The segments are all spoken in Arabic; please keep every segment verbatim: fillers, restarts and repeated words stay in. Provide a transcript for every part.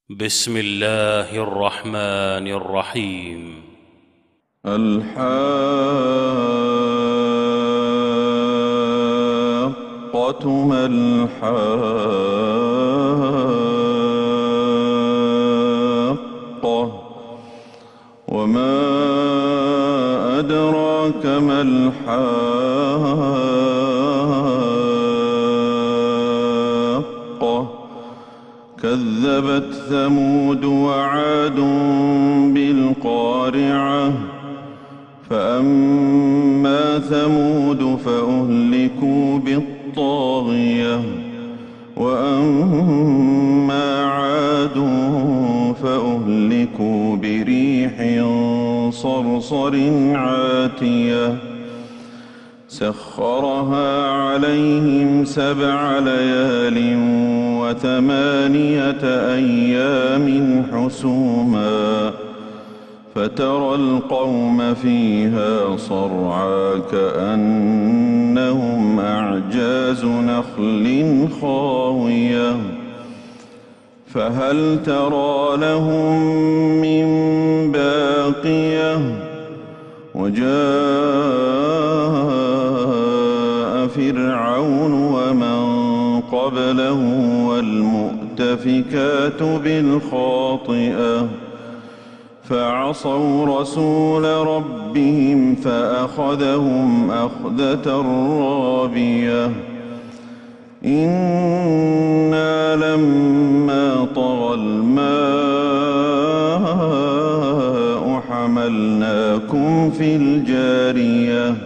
بسم الله الرحمن الرحيم. الحاقة ما الحاقة وما أدراك ما الحاقة كذبت ثمود وعاد بالقارعة فأما ثمود فأهلكوا بالطاغية وأما عاد فأهلكوا بريح صرصر عاتية سخرها عليهم سبع ليال وثمانية أيام حسوما فترى القوم فيها صرعى كأنهم أعجاز نخل خاوية فهل ترى لهم من باقية وجاء فرعون ومن قبله والمؤتفكات بالخاطئة فعصوا رسول ربهم فأخذهم أخذة رابية إنا لما طغى الماء حملناكم في الجارية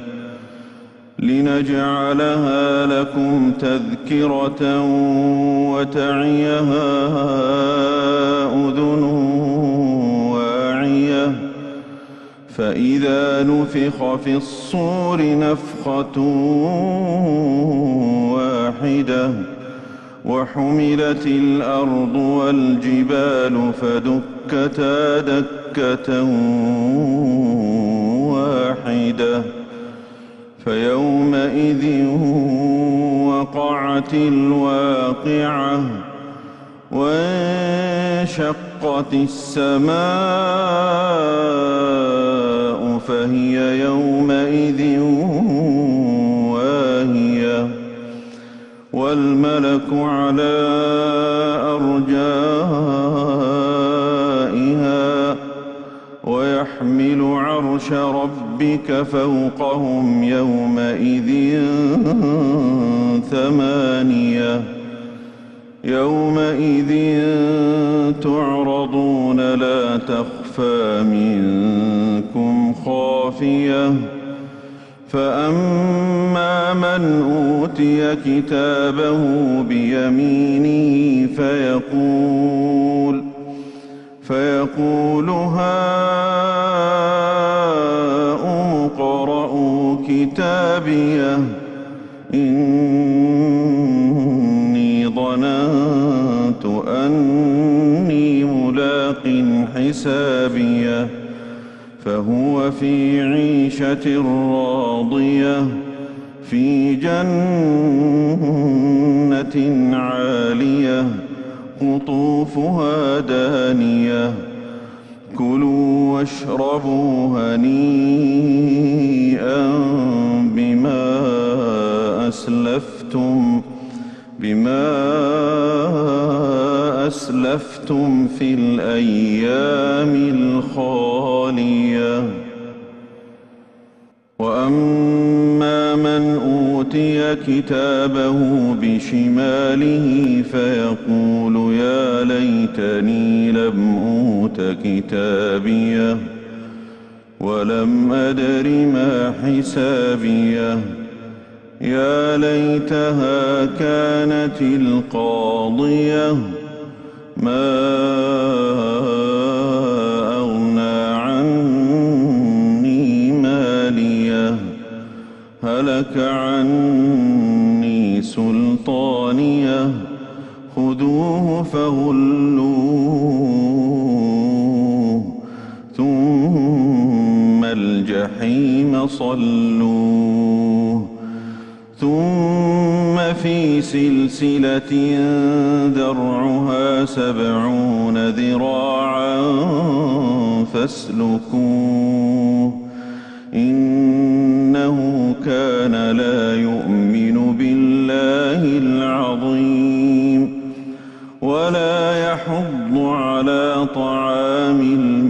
لنجعلها لكم تذكرة وتعيها أذن واعية فإذا نفخ في الصور نفخة واحدة وحملت الأرض والجبال فدكتا دكة واحدة فيومئذ وقعت الواقعة وانشقت السماء فهي يومئذ واهية والملك على أرجائها ويحمل عرش ربك فوقهم يومئذ ثمانية يومئذ تعرضون لا تخفى منكم خافية فأما من أوتي كتابه بيمينه فيقول فيقول هاؤم اقرءوا كتابيه إني ظننت أني ملاق حسابيه فهو في عيشة راضية في جنة عالية قطوفها دانية كلوا واشربوا هنيئا بما أسلفتم بما أسلفتم في الأيام الخالية وأما من أوتي كتابه بشماله فيقول يا ليتني لم أوت كتابيه ولم أدر ما حسابيه يا ليتها كانت القاضية ما أغنى عني ماليه هلك عني سلطانيه خذوه فغلوه ثم الجحيم صلوه ثم في في سلسلة ذرعها سبعون ذراعا فاسلكوه إنه كان لا يؤمن بالله العظيم ولا يحض على طعام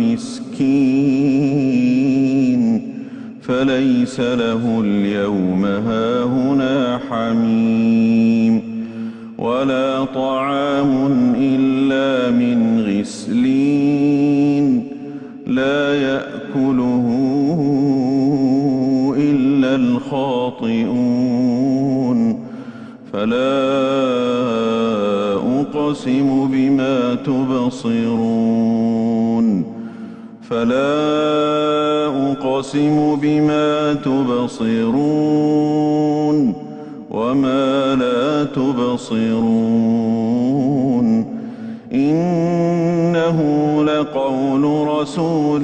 المسكين فليس له اليوم هاهنا حميم ولا طعام إلا من غسلين لا يأكله إلا الخاطئون فلا أقسم بما تبصرون فلا أقسم بما تبصرون وما لا تبصرون إنه لقول رسول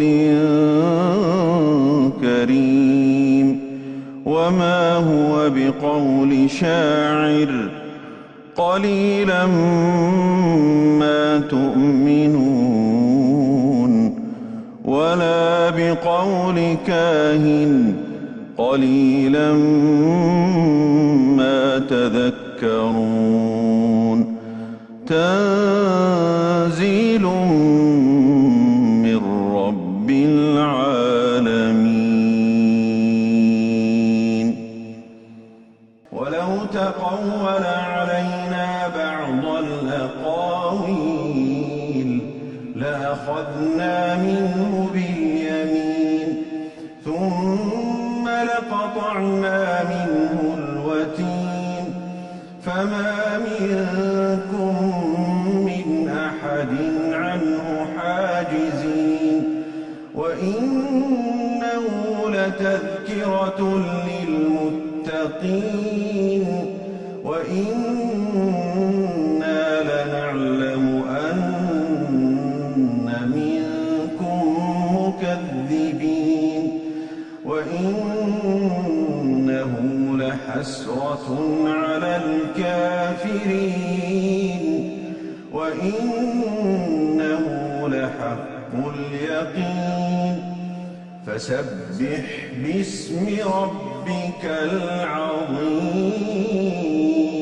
كريم وما هو بقول شاعر قليلا ما تؤمنون ولا بقول كاهن قليلا ما تذكرون تنزيل من رب العالمين ولو تقول علينا بعض الأقاويل لأخذنا منه باليمين ثم لقطعنا منه الوتين فما منكم من أحد عنه حاجزين وإنه لتذكرة للمتقين وإنا لنعلم أن منكم مكذبين وإنه لحسرة على الكافرين وإنه لحق اليقين فسبح باسم ربك العظيم